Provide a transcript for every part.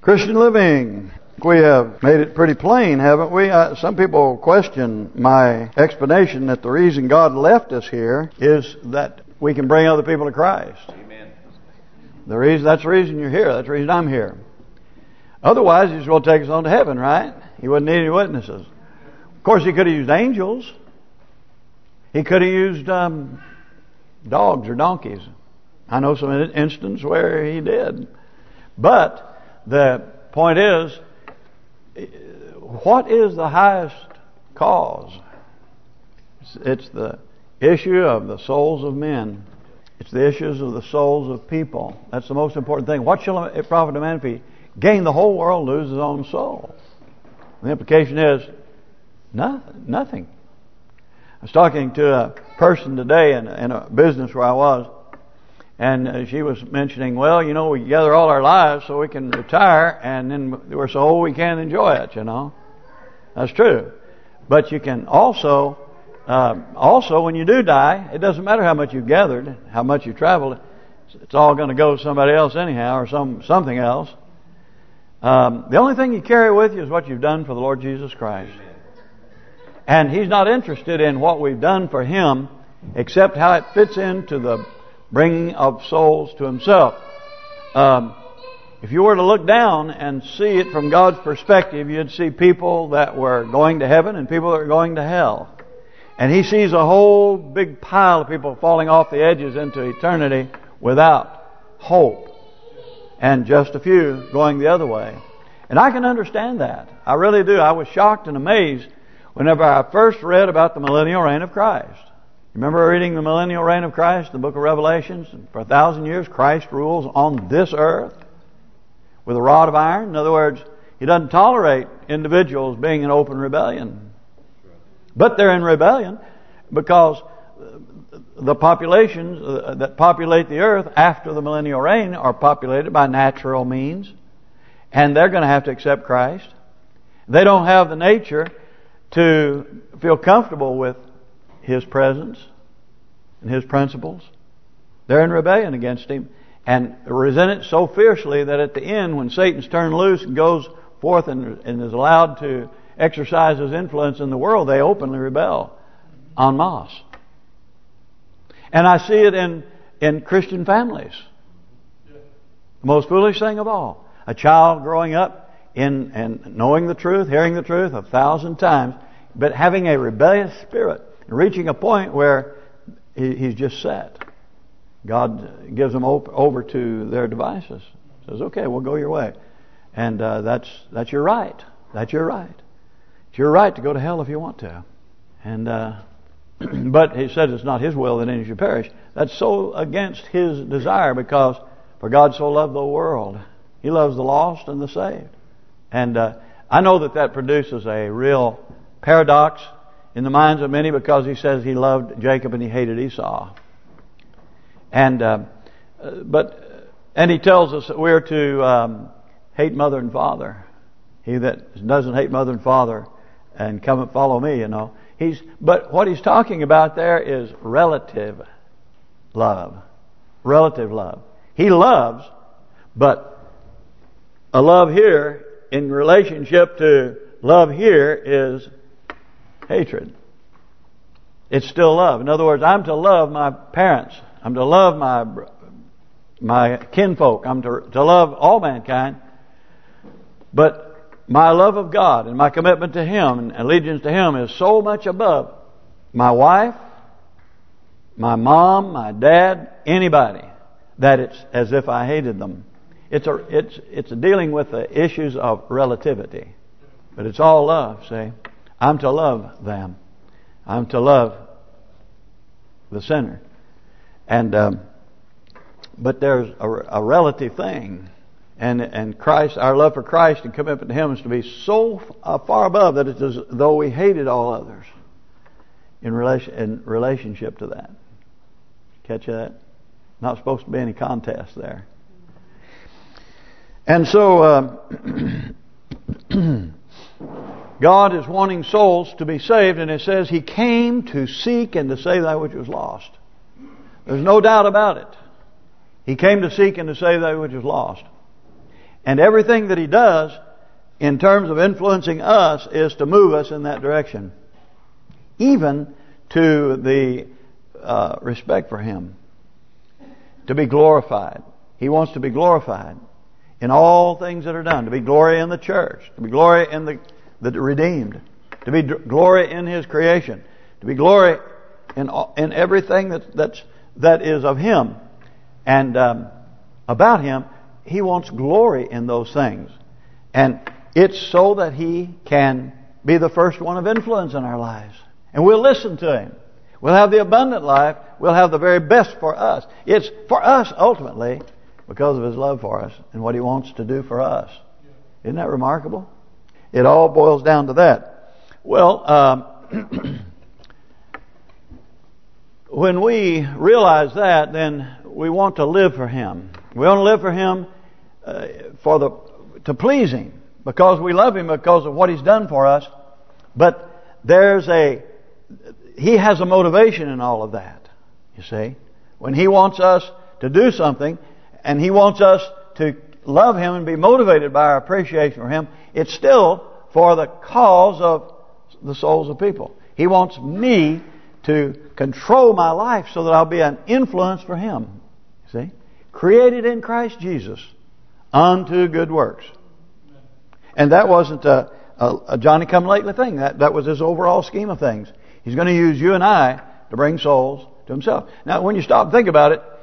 Christian living. We have made it pretty plain, haven't we? Some people question my explanation that the reason God left us here is that we can bring other people to Christ. Amen. That's the reason you're here. That's the reason I'm here. Otherwise, He's going to take us on to heaven, right? He wouldn't need any witnesses. Of course, He could have used angels. He could have used dogs or donkeys. I know some instances where He did. But the point is, what is the highest cause? It's the issue of the souls of men. It's the issues of the souls of people. That's the most important thing. What shall it profit a man if he gain the whole world, lose his own soul? The implication is nothing. I was talking to a person today in a business where I was, and she was mentioning, well, you know, we gather all our lives so we can retire, and then we're so old we can't enjoy it, you know. That's true. But you can also when you do die, it doesn't matter how much you've gathered, how much you've traveled, it's all going to go to somebody else anyhow, or something else. The only thing you carry with you is what you've done for the Lord Jesus Christ. And He's not interested in what we've done for Him, except how it fits into the bringing of souls to Himself. If you were to look down and see it from God's perspective, you'd see people that were going to heaven and people that were going to hell. And He sees a whole big pile of people falling off the edges into eternity without hope, and just a few going the other way. And I can understand that. I really do. I was shocked and amazed whenever I first read about the millennial reign of Christ. Remember reading the millennial reign of Christ, the book of Revelations? For 1,000 years Christ rules on this earth with a rod of iron. In other words, He doesn't tolerate individuals being in open rebellion. But they're in rebellion because the populations that populate the earth after the millennial reign are populated by natural means, and they're going to have to accept Christ. They don't have the nature to feel comfortable with His presence and His principles. They're in rebellion against Him and resent it so fiercely that at the end, when Satan's turned loose and goes forth and is allowed to exercise his influence in the world, they openly rebel en masse. And I see it in Christian families. The most foolish thing of all. A child growing up and knowing the truth, hearing the truth 1,000 times, but having a rebellious spirit, reaching a point where he's just set. God gives them over to their devices. Says, okay, we'll go your way. And that's your right. That's your right. It's your right to go to hell if you want to. And but He said it's not His will that any should perish. That's so against His desire, because for God so loved the world, He loves the lost and the saved. And I know that produces a real paradox in the minds of many, because He says He loved Jacob and He hated Esau. And He tells us that we're to hate mother and father. He that doesn't hate mother and father and come and follow me, you know. But what He's talking about there is relative love. Relative love. He loves, but a love here in relationship to love here is hatred. It's still love. In other words, I'm to love my parents. I'm to love my kinfolk. I'm to love all mankind. But my love of God and my commitment to Him and allegiance to Him is so much above my wife, my mom, my dad, anybody, that it's as if I hated them. It's dealing with the issues of relativity, but it's all love. See, I'm to love them. I'm to love the sinner, and but there's a relative thing. And Christ, our love for Christ and commitment to Him is to be so far above that it's as though we hated all others in relationship to that. Catch that? Not supposed to be any contest there. And so God is wanting souls to be saved, and it says He came to seek and to save that which was lost. There's no doubt about it. He came to seek and to save that which was lost. And everything that He does in terms of influencing us is to move us in that direction. Even to the respect for Him. To be glorified. He wants to be glorified in all things that are done. To be glory in the church. To be glory in the redeemed. To be glory in His creation. To be glory in everything that is of Him. And about Him. He wants glory in those things. And it's so that He can be the first one of influence in our lives. And we'll listen to Him. We'll have the abundant life. We'll have the very best for us. It's for us ultimately because of His love for us and what He wants to do for us. Isn't that remarkable? It all boils down to that. Well, when we realize that, then we want to live for Him. We want to live for Him to please Him, because we love Him because of what He's done for us. But He has a motivation in all of that. You see, when He wants us to do something, and He wants us to love Him and be motivated by our appreciation for Him, it's still for the cause of the souls of people. He wants me to control my life so that I'll be an influence for Him. See? Created in Christ Jesus unto good works. And that wasn't a Johnny-come-lately thing. That was His overall scheme of things. He's going to use you and I to bring souls to Himself. Now, when you stop and think about it,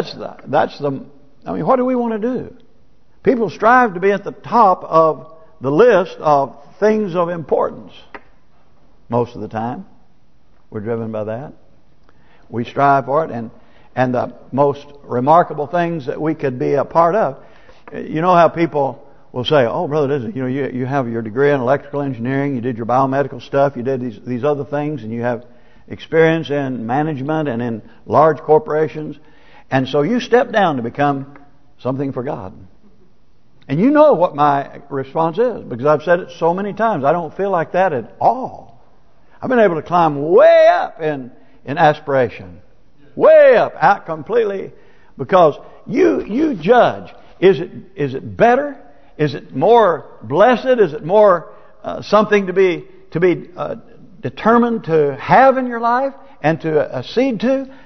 what do we want to do? People strive to be at the top of the list of things of importance. Most of the time. We're driven by that. We strive for it. And the most remarkable things that we could be a part of. You know how people will say, "Oh, Brother, you have your degree in electrical engineering, you did your biomedical stuff, you did these other things, and you have experience in management and in large corporations, and so you step down to become something for God." And you know what my response is, because I've said it so many times. I don't feel like that at all. I've been able to climb way up in aspiration. Way up, out completely, because you judge. Is it better? Is it more blessed? Is it more something to be determined to have in your life and to accede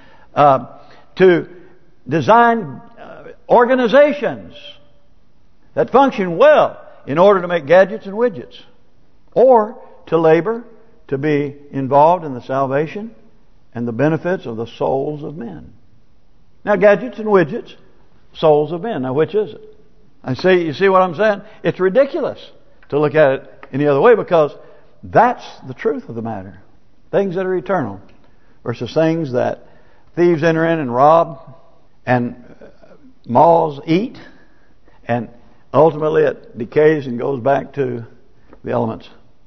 to design organizations that function well in order to make gadgets and widgets, or to labor to be involved in the salvation and the benefits of the souls of men? Now, gadgets and widgets, souls of men. Now, which is it? You see what I'm saying? It's ridiculous to look at it any other way, because that's the truth of the matter. Things that are eternal versus things that thieves enter in and rob, and moths eat, and ultimately it decays and goes back to the elements.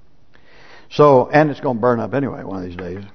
So, and it's going to burn up anyway one of these days.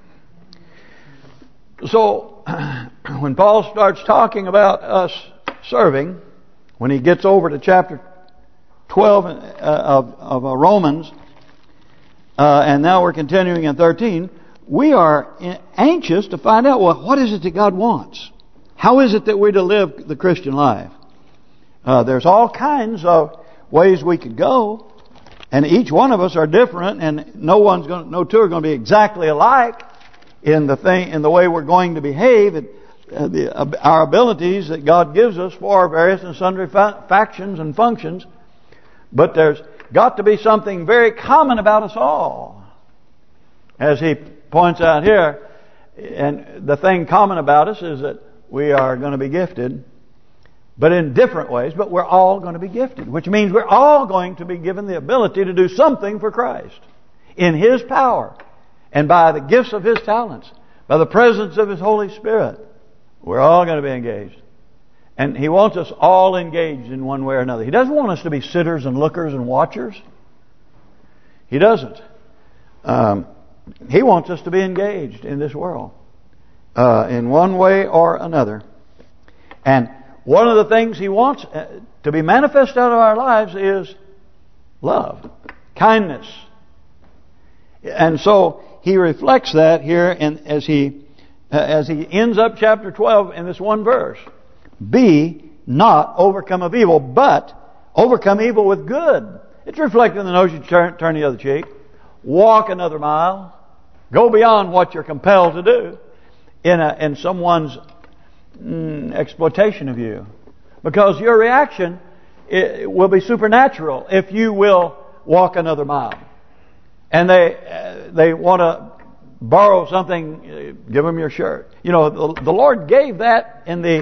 So, when Paul starts talking about us serving, when he gets over to chapter 12 of Romans, and now we're continuing in 13, we are anxious to find out, well, what is it that God wants? How is it that we're to live the Christian life? There's all kinds of ways we could go, and each one of us are different, and no two are going to be exactly alike in the way we're going to behave. Our abilities that God gives us for our various and sundry factions and functions, but there's got to be something very common about us all, as he points out here. And the thing common about us is that we are going to be gifted, but in different ways, but we're all going to be gifted, which means we're all going to be given the ability to do something for Christ in His power and by the gifts of His talents, by the presence of His Holy Spirit. We're all going to be engaged. And He wants us all engaged in one way or another. He doesn't want us to be sitters and lookers and watchers. He doesn't. He wants us to be engaged in this world in one way or another. And one of the things He wants to be manifest out of our lives is love, kindness. And so He reflects that here as he ends up chapter 12 in this one verse. Be not overcome of evil, but Overcome evil with good. It's reflected in the notion turn the other cheek. Walk another mile. Go beyond what you're compelled to do in someone's exploitation of you. Because your reaction will be supernatural if you will walk another mile. And they want to borrow something, give them your shirt. You know, the Lord gave that in the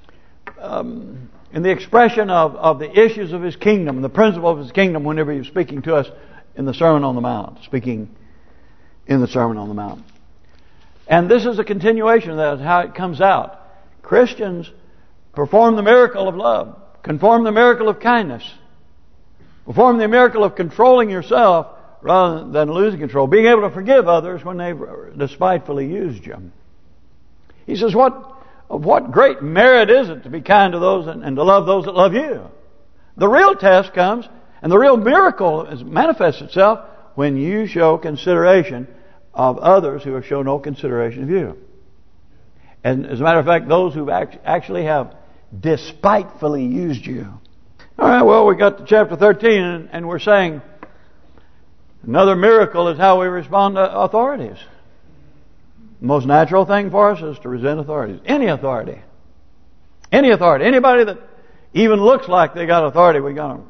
expression of the issues of His kingdom, the principle of His kingdom, whenever He was speaking to us in the Sermon on the Mount. Speaking in the Sermon on the Mount. And this is a continuation of that, how it comes out. Christians perform the miracle of love, perform the miracle of kindness, perform the miracle of controlling yourself rather than losing control, being able to forgive others when they've despitefully used you. He says, what great merit is it to be kind to those and to love those that love you? The real test comes, and the real miracle manifests itself when you show consideration of others who have shown no consideration of you. And as a matter of fact, those who actually have despitefully used you. All right, well, we got to chapter 13, and we're saying another miracle is how we respond to authorities. The most natural thing for us is to resent authorities. Any authority. Any authority. Anybody that even looks like they got authority, we're going to...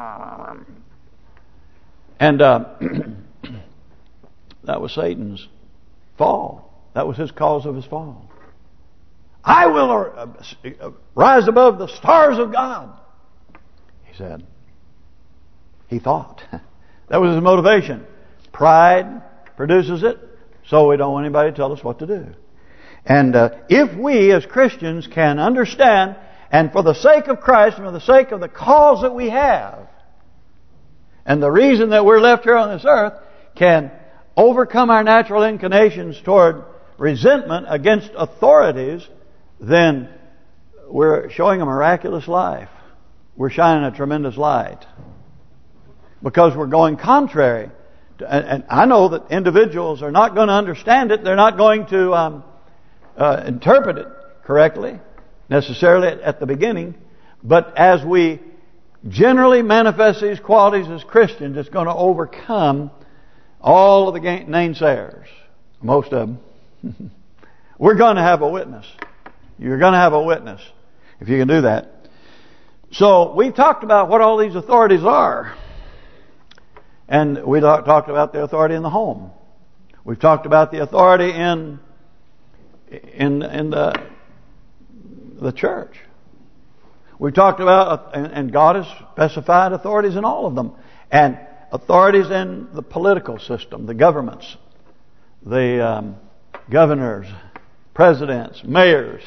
And that was Satan's fall. That was his cause of his fall. I will rise above the stars of God, he said. He thought. That was his motivation. Pride produces it, so we don't want anybody to tell us what to do. And if we as Christians can understand, and for the sake of Christ and for the sake of the cause that we have, and the reason that we're left here on this earth, can overcome our natural inclinations toward resentment against authorities, then we're showing a miraculous life. We're shining a tremendous light. Because we're going contrary. And I know that individuals are not going to understand it. They're not going to interpret it correctly, necessarily at the beginning. But as we generally manifest these qualities as Christians, it's going to overcome all of the naysayers. Most of them. We're going to have a witness. You're going to have a witness if you can do that. So we've talked about what all these authorities are. And we talked about the authority in the home. We've talked about the authority in the church. We've talked about, and God has specified authorities in all of them. And authorities in the political system, the governments, the governors, presidents, mayors,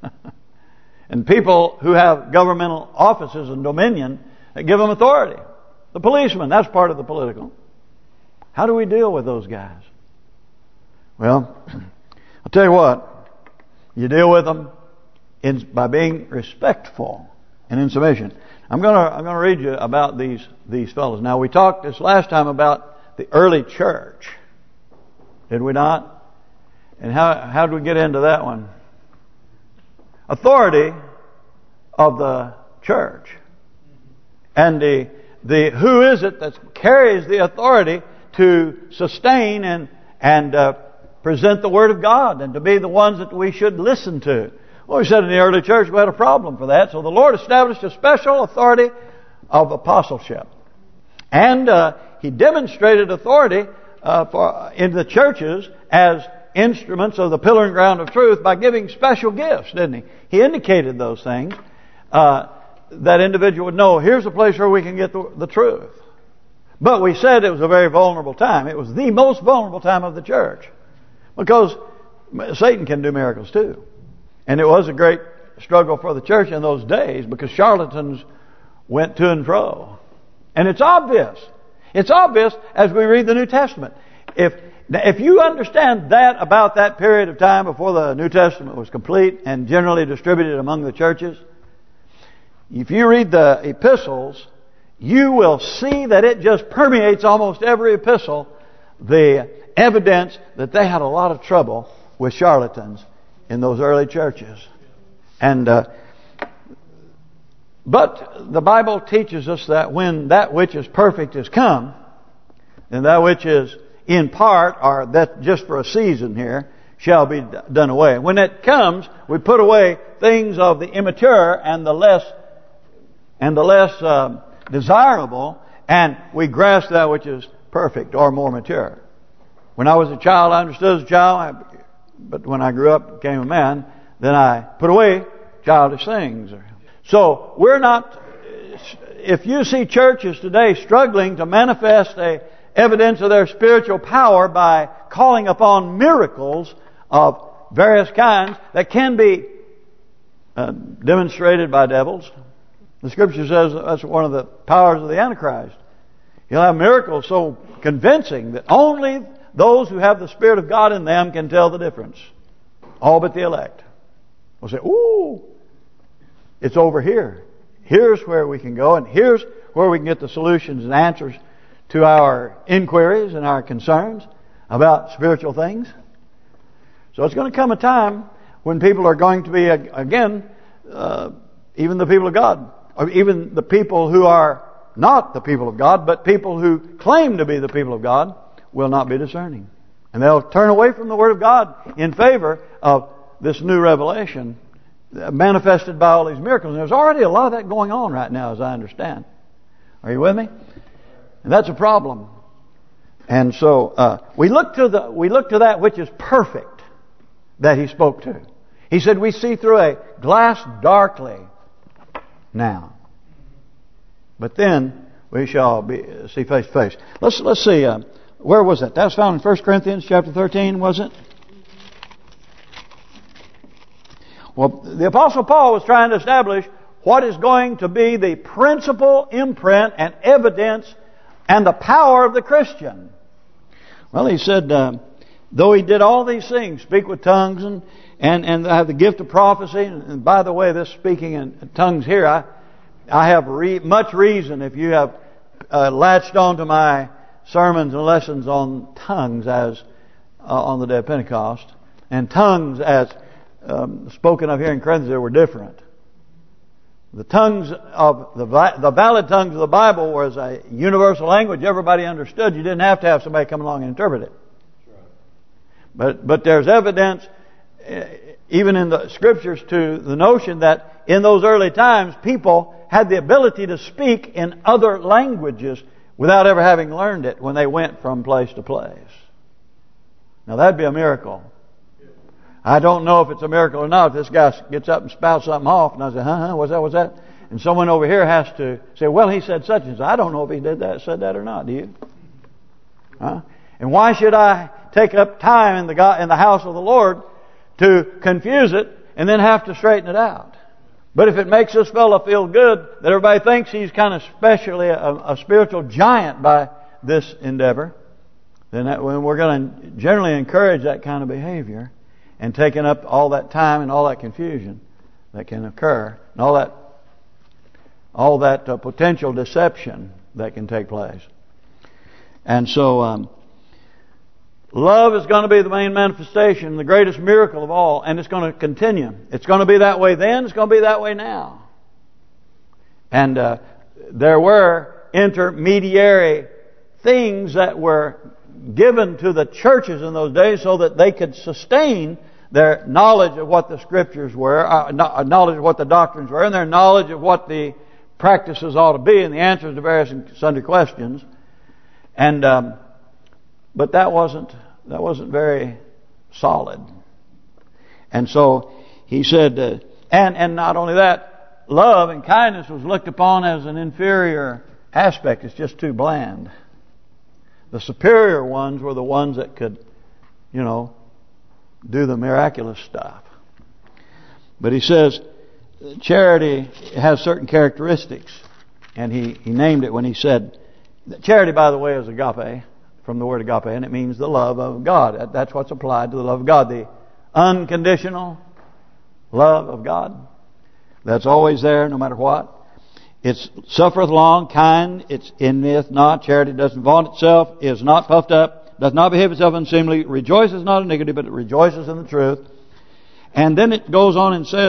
and people who have governmental offices and dominion that give them authority. The policeman, that's part of the political. How do we deal with those guys? Well, I'll tell you what. You deal with them by being respectful and in submission. I'm gonna read you about these fellows. Now, we talked this last time about the early church, did we not? And how did we get into that one? Authority of the church, and the who is it that carries the authority to sustain and present the Word of God, and to be the ones that we should listen to. Well, we said in the early church we had a problem for that, so the Lord established a special authority of apostleship, and He demonstrated authority in the churches as instruments of the pillar and ground of truth by giving special gifts, didn't He? He indicated those things that individual would know, here's a place where we can get the truth. But we said it was a very vulnerable time. It was the most vulnerable time of the church, because Satan can do miracles too. And it was a great struggle for the church in those days, because charlatans went to and fro. And it's obvious. It's obvious as we read the New Testament. If you understand that about that period of time before the New Testament was complete and generally distributed among the churches, if you read the epistles, you will see that it just permeates almost every epistle, the evidence that they had a lot of trouble with charlatans in those early churches. And But the Bible teaches us that when that which is perfect is come, and that which is in part, or that just for a season here, shall be done away. When it comes, we put away things of the immature and the less desirable, and we grasp that which is perfect or more mature. When I was a child, I understood as a child, but when I grew up, became a man, then I put away childish things. So we're not. If you see churches today struggling to manifest evidence of their spiritual power by calling upon miracles of various kinds that can be demonstrated by devils, the Scripture says that's one of the powers of the Antichrist. He'll have miracles so convincing that only those who have the Spirit of God in them can tell the difference. All but the elect. We'll say, ooh, it's over here. Here's where we can go, and here's where we can get the solutions and answers to our inquiries and our concerns about spiritual things. So it's going to come a time when people are going to be, again, even the people of God, or even the people who are not the people of God, but people who claim to be the people of God, will not be discerning. And they'll turn away from the Word of God in favor of this new revelation manifested by all these miracles. And there's already a lot of that going on right now, as I understand. Are you with me? And that's a problem. And so we look to that which is perfect that He spoke to. He said, we see through a glass darkly now, but then we shall see face to face. Let's see. Where was that? That was found in 1 Corinthians chapter 13, was it? Well, the Apostle Paul was trying to establish what is going to be the principal imprint and evidence and the power of the Christian. Well, he said, though he did all these things, speak with tongues and have the gift of prophecy. And by the way, this speaking in tongues here, I have much reason, if you have latched on to my sermons and lessons on tongues as on the day of Pentecost, and tongues as spoken of here in Corinthians, they were different. The tongues of the valid tongues of the Bible was a universal language everybody understood. You didn't have to have somebody come along and interpret it. But there's evidence, even in the Scriptures, to the notion that in those early times, people had the ability to speak in other languages without ever having learned it when they went from place to place. Now that'd be a miracle. I don't know if it's a miracle or not. If this guy gets up and spouts something off, and I say, what's that? And someone over here has to say, well, he said such and such. I don't know if he said that or not. Do you? And why should I take up time in the house of the Lord to confuse it and then have to straighten it out? But if it makes this fellow feel good that everybody thinks he's kind of specially a spiritual giant by this endeavor, then we're going to generally encourage that kind of behavior, and taking up all that time and all that confusion that can occur, and all that potential deception that can take place. And so love is going to be the main manifestation, the greatest miracle of all, and it's going to continue. It's going to be that way then, it's going to be that way now. And there were intermediary things that were given to the churches in those days so that they could sustain their knowledge of what the Scriptures were, knowledge of what the doctrines were, and their knowledge of what the practices ought to be, and the answers to various and sundry questions. And but that wasn't very solid. And so he said, and not only that, love and kindness was looked upon as an inferior aspect. It's just too bland. The superior ones were the ones that could, do the miraculous stuff. But he says charity has certain characteristics, and he named it when he said, charity, by the way, is agape, from the word agape, and it means the love of God. That's what's applied to the love of God, the unconditional love of God. That's always there, no matter what. It suffereth long, kind, it envieth not, charity doesn't vaunt itself, is not puffed up, does not behave itself unseemly, rejoices not in iniquity, but it rejoices in the truth. And then it goes on and says,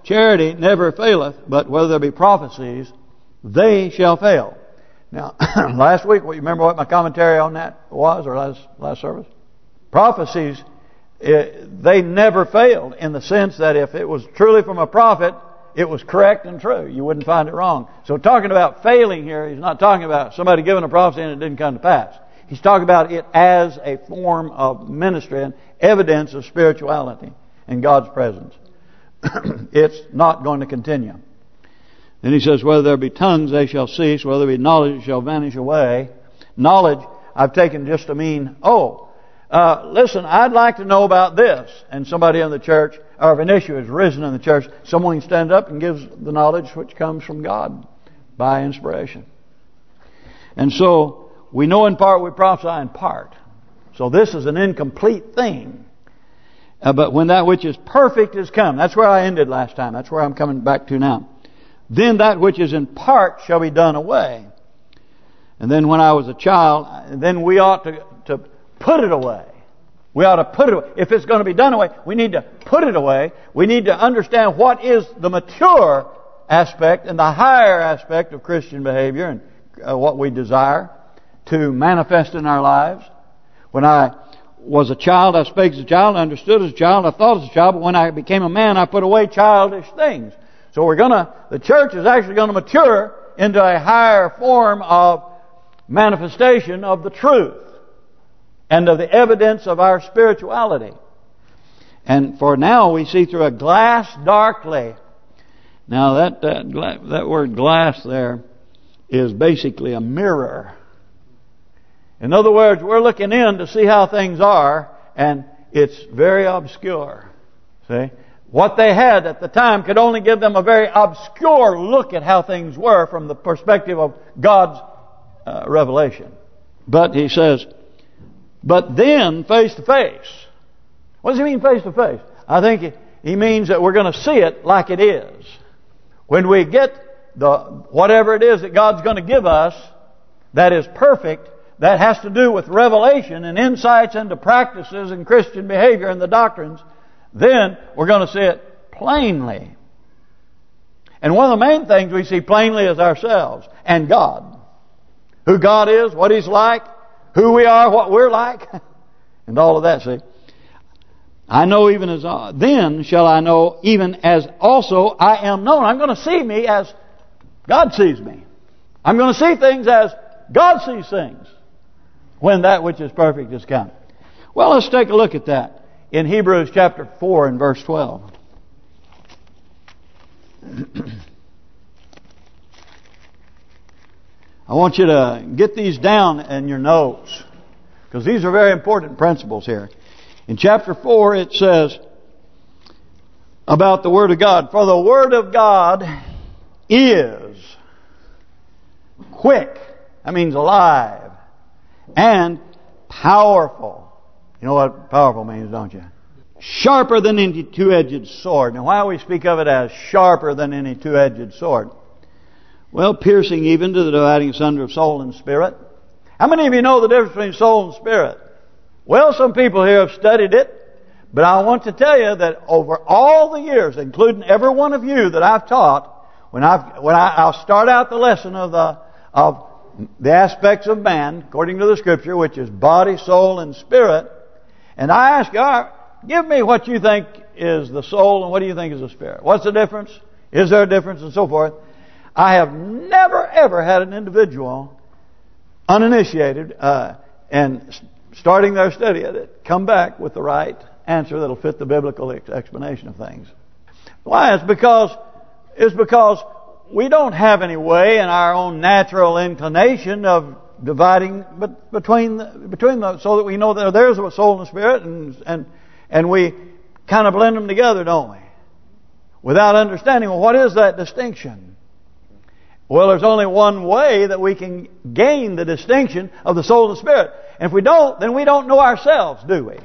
charity never faileth, but whether there be prophecies, they shall fail. Now, last week, you remember what my commentary on that was, or last service? Prophecies, they never failed, in the sense that if it was truly from a prophet, it was correct and true. You wouldn't find it wrong. So talking about failing here, he's not talking about somebody giving a prophecy and it didn't come to pass. He's talking about it as a form of ministry and evidence of spirituality in God's presence. It's not going to continue. Then he says, whether there be tongues, they shall cease. Whether there be knowledge, it shall vanish away. Knowledge, I've taken just to mean, listen, I'd like to know about this. And somebody in the church, or if an issue has risen in the church, someone can stand up and gives the knowledge which comes from God by inspiration. And so, we know in part, we prophesy in part. So this is an incomplete thing. But when that which is perfect is come. That's where I ended last time. That's where I'm coming back to now. Then that which is in part shall be done away. And then when I was a child, then we ought to put it away. We ought to put it away. If it's going to be done away, we need to put it away. We need to understand what is the mature aspect and the higher aspect of Christian behavior and what we desire to manifest in our lives. When I was a child, I spake as a child, I understood as a child, I thought as a child, but when I became a man, I put away childish things. So the church is actually going to mature into a higher form of manifestation of the truth and of the evidence of our spirituality. And for now we see through a glass darkly. Now that word glass there is basically a mirror. In other words, we're looking in to see how things are, and it's very obscure. See? What they had at the time could only give them a very obscure look at how things were from the perspective of God's revelation. But he says, but then face to face. What does he mean face to face? I think he means that we're going to see it like it is. When we get whatever it is that God's going to give us that is perfect, that has to do with revelation and insights into practices and Christian behavior and the doctrines, then we're going to see it plainly. And one of the main things we see plainly is ourselves and God. Who God is, what He's like, who we are, what we're like, and all of that, see. I know even as... Then shall I know even as also I am known. I'm going to see me as God sees me. I'm going to see things as God sees things when that which is perfect is come. Well, let's take a look at that in Hebrews chapter 4 and verse 12. I want you to get these down in your notes, because these are very important principles here. In chapter 4 it says about the Word of God, for the Word of God is quick. That means alive. And powerful. You know what powerful means, don't you? Sharper than any two-edged sword. Now, why do we speak of it as sharper than any two-edged sword? Well, piercing even to the dividing asunder of soul and spirit. How many of you know the difference between soul and spirit? Well, some people here have studied it, but I want to tell you that over all the years, including every one of you that I've taught, I'll start out the lesson of the aspects of man, according to the Scripture, which is body, soul, and spirit. And I ask you, give me what you think is the soul and what do you think is the spirit. What's the difference? Is there a difference? And so forth. I have never, ever had an individual, uninitiated, and starting their study at it, come back with the right answer that'll fit the biblical explanation of things. Why? It's because we don't have any way in our own natural inclination of dividing between the, so that we know that there's a soul and a spirit, and we kind of blend them together, don't we? Without understanding, well, what is that distinction? Well, there's only one way that we can gain the distinction of the soul and the spirit. And if we don't, then we don't know ourselves, do we?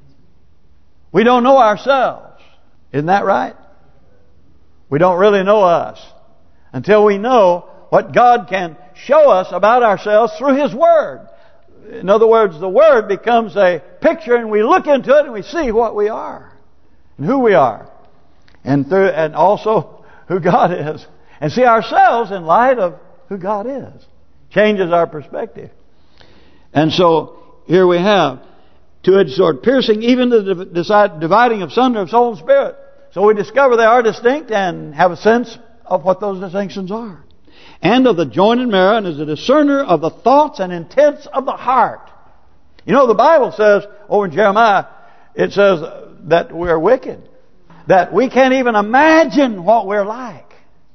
We don't know ourselves. Isn't that right? We don't really know us until we know what God can show us about ourselves through His Word. In other words, the Word becomes a picture and we look into it and we see what we are and who we are. and also who God is, and see ourselves in light of who God is. Changes our perspective. And so here we have two-edged sword, piercing even to the dividing of sunder of soul and spirit. So we discover they are distinct and have a sense of what those distinctions are. And of the joint and marrow, and is a discerner of the thoughts and intents of the heart. You know, the Bible says, over in Jeremiah, it says that we're wicked. That we can't even imagine what we're like.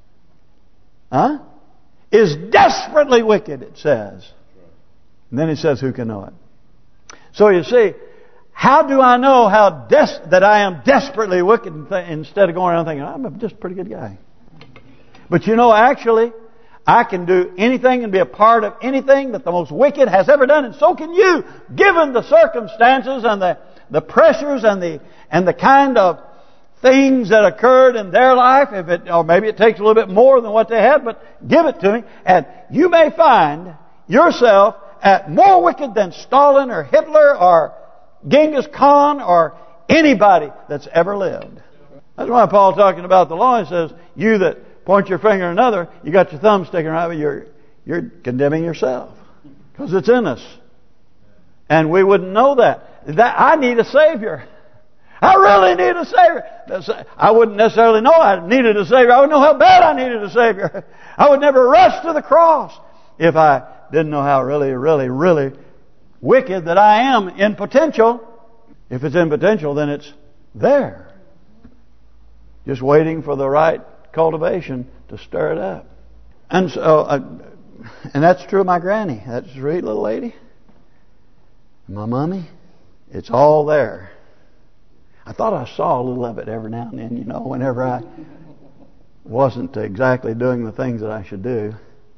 Is desperately wicked, it says. And then it says, who can know it? So you see, how do I know that I am desperately wicked instead of going around thinking, I'm just a pretty good guy? But you know, actually, I can do anything and be a part of anything that the most wicked has ever done, and so can you, given the circumstances and the pressures and the kind of things that occurred in their life. Or maybe it takes a little bit more than what they had, but give it to me, and you may find yourself at more wicked than Stalin or Hitler or Genghis Khan or anybody that's ever lived. That's why Paul, talking about the law, he says, you that point your finger at another, you got your thumb sticking out, but you're condemning yourself. Because it's in us. And we wouldn't know that. I need a Savior. I really need a Savior. I wouldn't necessarily know I needed a Savior. I wouldn't know how bad I needed a Savior. I would never rush to the cross if I didn't know how really, really, really wicked that I am in potential. If it's in potential, then it's there. Just waiting for the right cultivation to stir it up. And so, and that's true of my granny. That sweet little lady. My mommy. It's all there. I thought I saw a little of it every now and then, you know, whenever I wasn't exactly doing the things that I should do.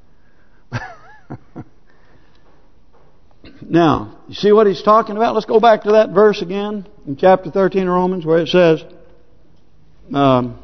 Now, you see what he's talking about? Let's go back to that verse again in chapter 13 of Romans, where it says, Romans.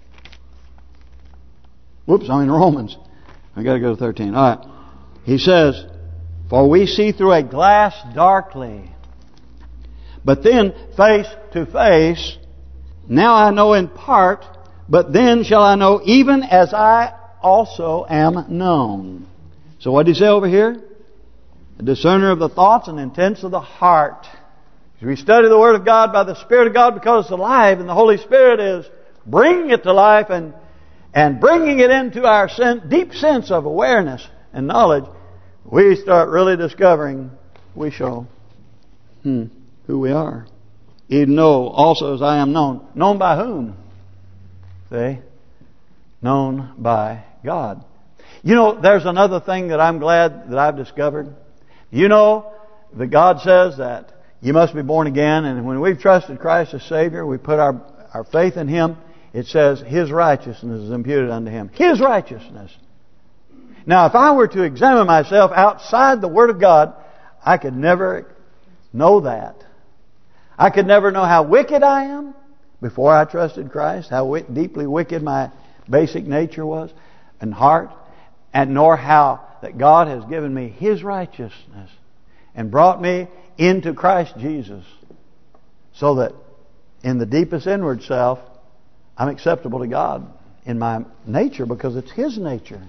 I got to go to 13. All right. He says, for we see through a glass darkly, but then face to face. Now I know in part, but then shall I know even as I also am known. So what did he say over here? A discerner of the thoughts and intents of the heart. As we study the Word of God by the Spirit of God, because it's alive, and the Holy Spirit is bringing it to life and bringing it into our deep sense of awareness and knowledge, we start really discovering we show who we are. Even know also as I am known. Known by whom? See? Known by God. You know, there's another thing that I'm glad that I've discovered. You know that God says that you must be born again, and when we've trusted Christ as Savior, we put our faith in Him. It says His righteousness is imputed unto Him. His righteousness. Now, if I were to examine myself outside the Word of God, I could never know that. I could never know how wicked I am before I trusted Christ, how deeply wicked my basic nature was and heart, and nor how that God has given me His righteousness and brought me into Christ Jesus, so that in the deepest inward self, I'm acceptable to God in my nature, because it's His nature.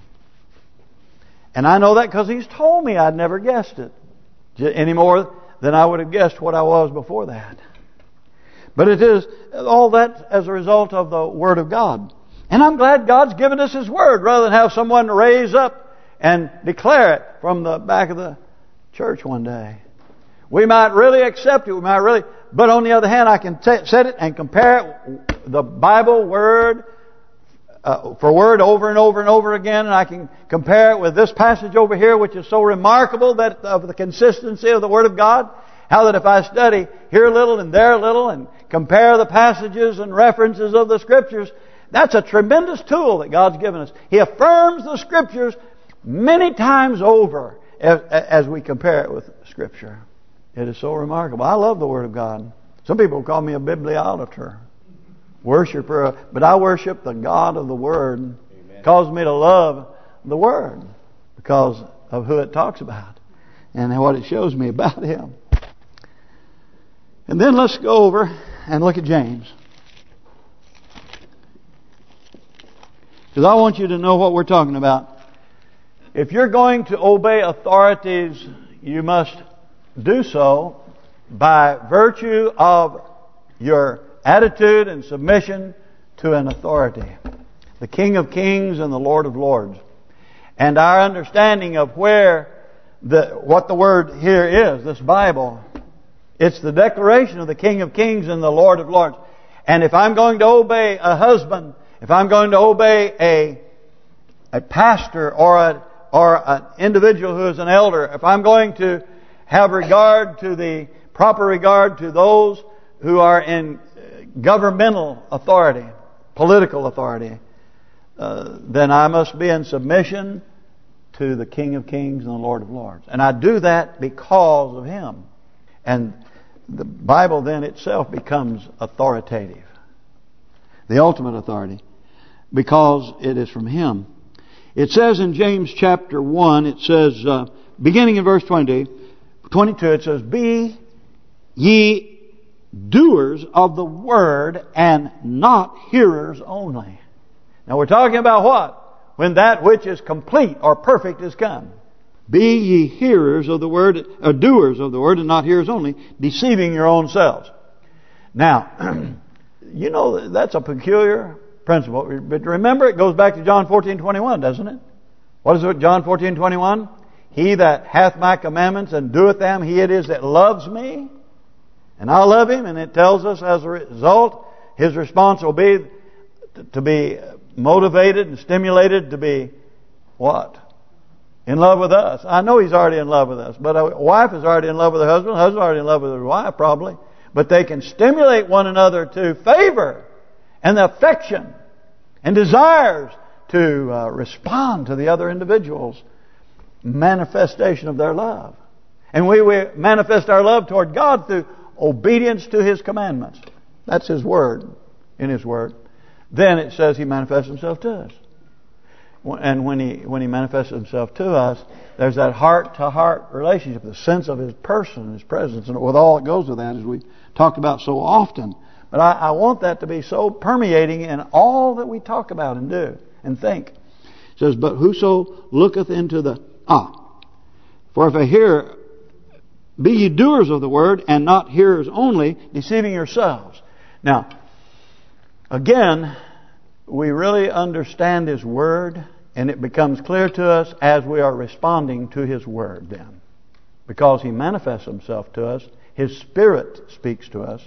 And I know that because He's told me. I'd never guessed it any more than I would have guessed what I was before that. But it is all that as a result of the Word of God. And I'm glad God's given us His Word, rather than have someone raise up and declare it from the back of the church one day. We might really accept it. But on the other hand, I can set it and compare it, the Bible word for word over and over and over again, and I can compare it with this passage over here, which is so remarkable that of the consistency of the Word of God. How that if I study here a little and there a little and compare the passages and references of the Scriptures, that's a tremendous tool that God's given us. He affirms the Scriptures many times over as we compare it with Scripture. It is so remarkable. I love the Word of God. Some people call me a bibliolater, worshiper, but I worship the God of the Word. Amen. It causes me to love the Word because of who it talks about and what it shows me about Him. And then let's go over and look at James. because I want you to know what we're talking about. If you're going to obey authorities, you must do so by virtue of your attitude and submission to an authority, the King of Kings and the Lord of Lords. And our understanding of what the word here is, this Bible, it's the declaration of the King of Kings and the Lord of Lords. And if I'm going to obey a husband, if I'm going to obey a pastor or an individual who is an elder, if I'm going to have proper regard to those who are in governmental authority, political authority, then I must be in submission to the King of Kings and the Lord of Lords. And I do that because of Him. And the Bible then itself becomes authoritative, the ultimate authority, because it is from Him. It says in James chapter 1, it says, beginning in verse 22, it says, "Be ye doers of the word and not hearers only." Now we're talking about what? When that which is complete or perfect is come. Be ye hearers of the word, or doers of the word, and not hearers only, deceiving your own selves. Now, you know that's a peculiar principle. But remember, it goes back to John 14:21, doesn't it? What is it, John 14:21? "He that hath my commandments and doeth them, he it is that loves me, and I love him." And it tells us as a result, his response will be to be motivated and stimulated to be what? In love with us. I know he's already in love with us, but a wife is already in love with her husband. A husband is already in love with his wife, probably. But they can stimulate one another to favor and affection and desires to respond to the other individual's manifestation of their love. And we manifest our love toward God through obedience to His commandments. That's His Word, in His Word. Then it says He manifests Himself to us. And when He manifests Himself to us, there's that heart-to-heart relationship, the sense of His person, His presence, and with all that goes with that, as we talked about so often. But I want that to be so permeating in all that we talk about and do and think. It says, "But whoso looketh into the..." For if a hearer, be ye doers of the word, and not hearers only, deceiving yourselves. Now, again, we really understand His Word, and it becomes clear to us as we are responding to His Word then. Because He manifests Himself to us, His Spirit speaks to us,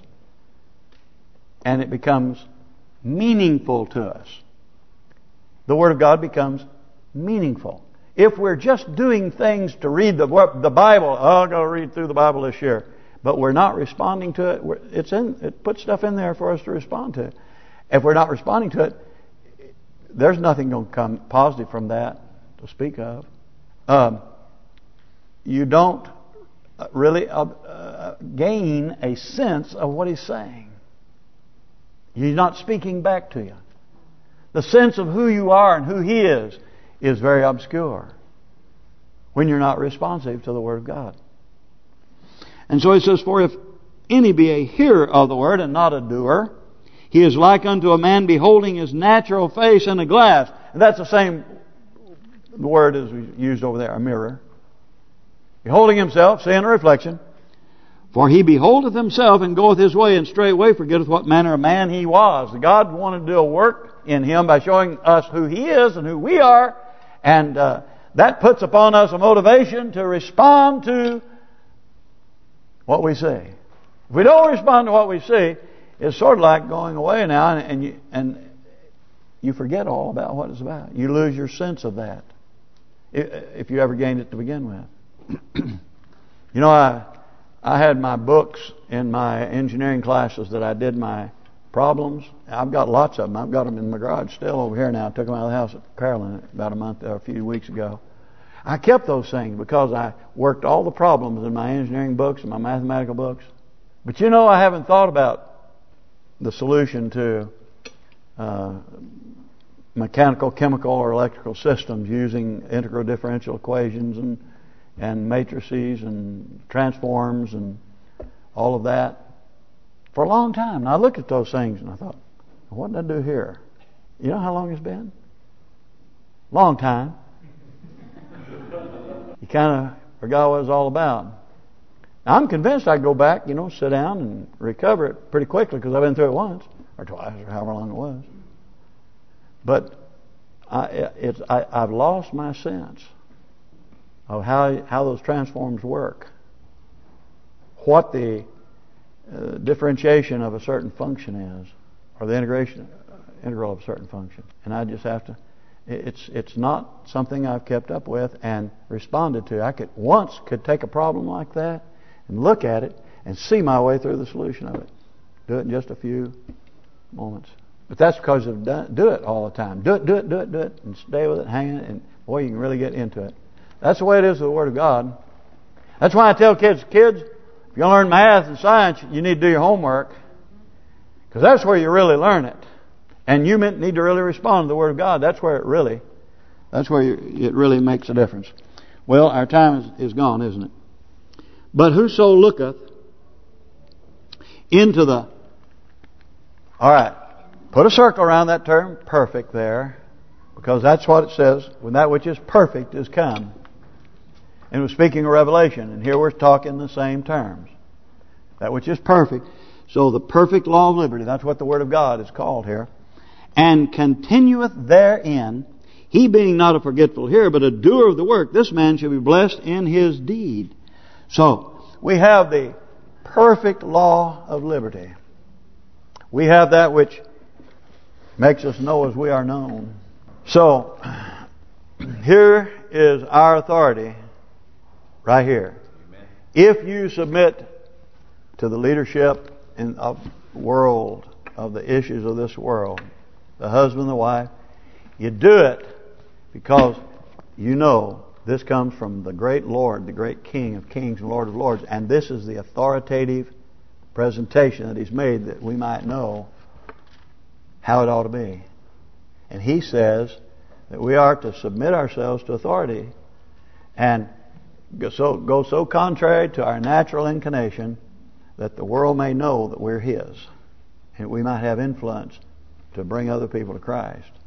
and it becomes meaningful to us. The Word of God becomes meaningful. If we're just doing things to read the Bible, I've got to read through the Bible this year, but we're not responding to it, it puts stuff in there for us to respond to. If we're not responding to it, there's nothing going to come positive from that to speak of. You don't really gain a sense of what He's saying. He's not speaking back to you. The sense of who you are and who He is very obscure when you're not responsive to the Word of God. And so it says, "For if any be a hearer of the word and not a doer, he is like unto a man beholding his natural face in a glass." And that's the same word as we used over there, a mirror. Beholding himself, seeing a reflection. "For he beholdeth himself and goeth his way, and straightway forgetteth what manner of man he was." God wanted to do a work in him by showing us who He is and who we are. And that puts upon us a motivation to respond to what we see. If we don't respond to what we see, it's sort of like going away now and you forget all about what it's about. You lose your sense of that, if you ever gained it to begin with. You know, I had my books in my engineering classes that I did my problems. I've got lots of them. I've got them in my garage still over here now. I took them out of the house at Carolyn about a few weeks ago. I kept those things because I worked all the problems in my engineering books and my mathematical books. But you know, I haven't thought about the solution to mechanical, chemical, or electrical systems using integral differential equations and matrices and transforms and all of that for a long time. And I looked at those things and I thought, what did I do here? You know how long it's been? long time. You kind of forgot what it was all about. Now, I'm convinced I'd go back, sit down and recover it pretty quickly because I've been through it once or twice or however long it was. But I've lost my sense of how those transforms work, what the differentiation of a certain function is, or the integral of a certain function. And I just have to. It's not something I've kept up with and responded to. I could take a problem like that and look at it and see my way through the solution of it. Do it in just a few moments. But that's because of do it all the time. Do it, and stay with it, hang it, and boy, you can really get into it. That's the way it is with the Word of God. That's why I tell kids, if you're going to learn math and science, you need to do your homework, because that's where you really learn it. And you need to really respond to the Word of God. That's where it really makes a difference. Well, our time is gone, isn't it? But whoso looketh into the... All right. Put a circle around that term, perfect, there. Because that's what it says. When that which is perfect is come. And it was speaking of Revelation. And here we're talking the same terms. That which is perfect. So the perfect law of liberty. That's what the Word of God is called here. And continueth therein, he being not a forgetful hearer, but a doer of the work, this man shall be blessed in his deed. So, we have the perfect law of liberty. We have that which makes us know as we are known. So, here is our authority, right here. Amen. If you submit to the leadership of the world, of the issues of this world, the husband, the wife, you do it because you know this comes from the great Lord, the great King of kings and Lord of lords, and this is the authoritative presentation that He's made that we might know how it ought to be. And He says that we are to submit ourselves to authority and go so contrary to our natural inclination that the world may know that we're His, and we might have influence to bring other people to Christ.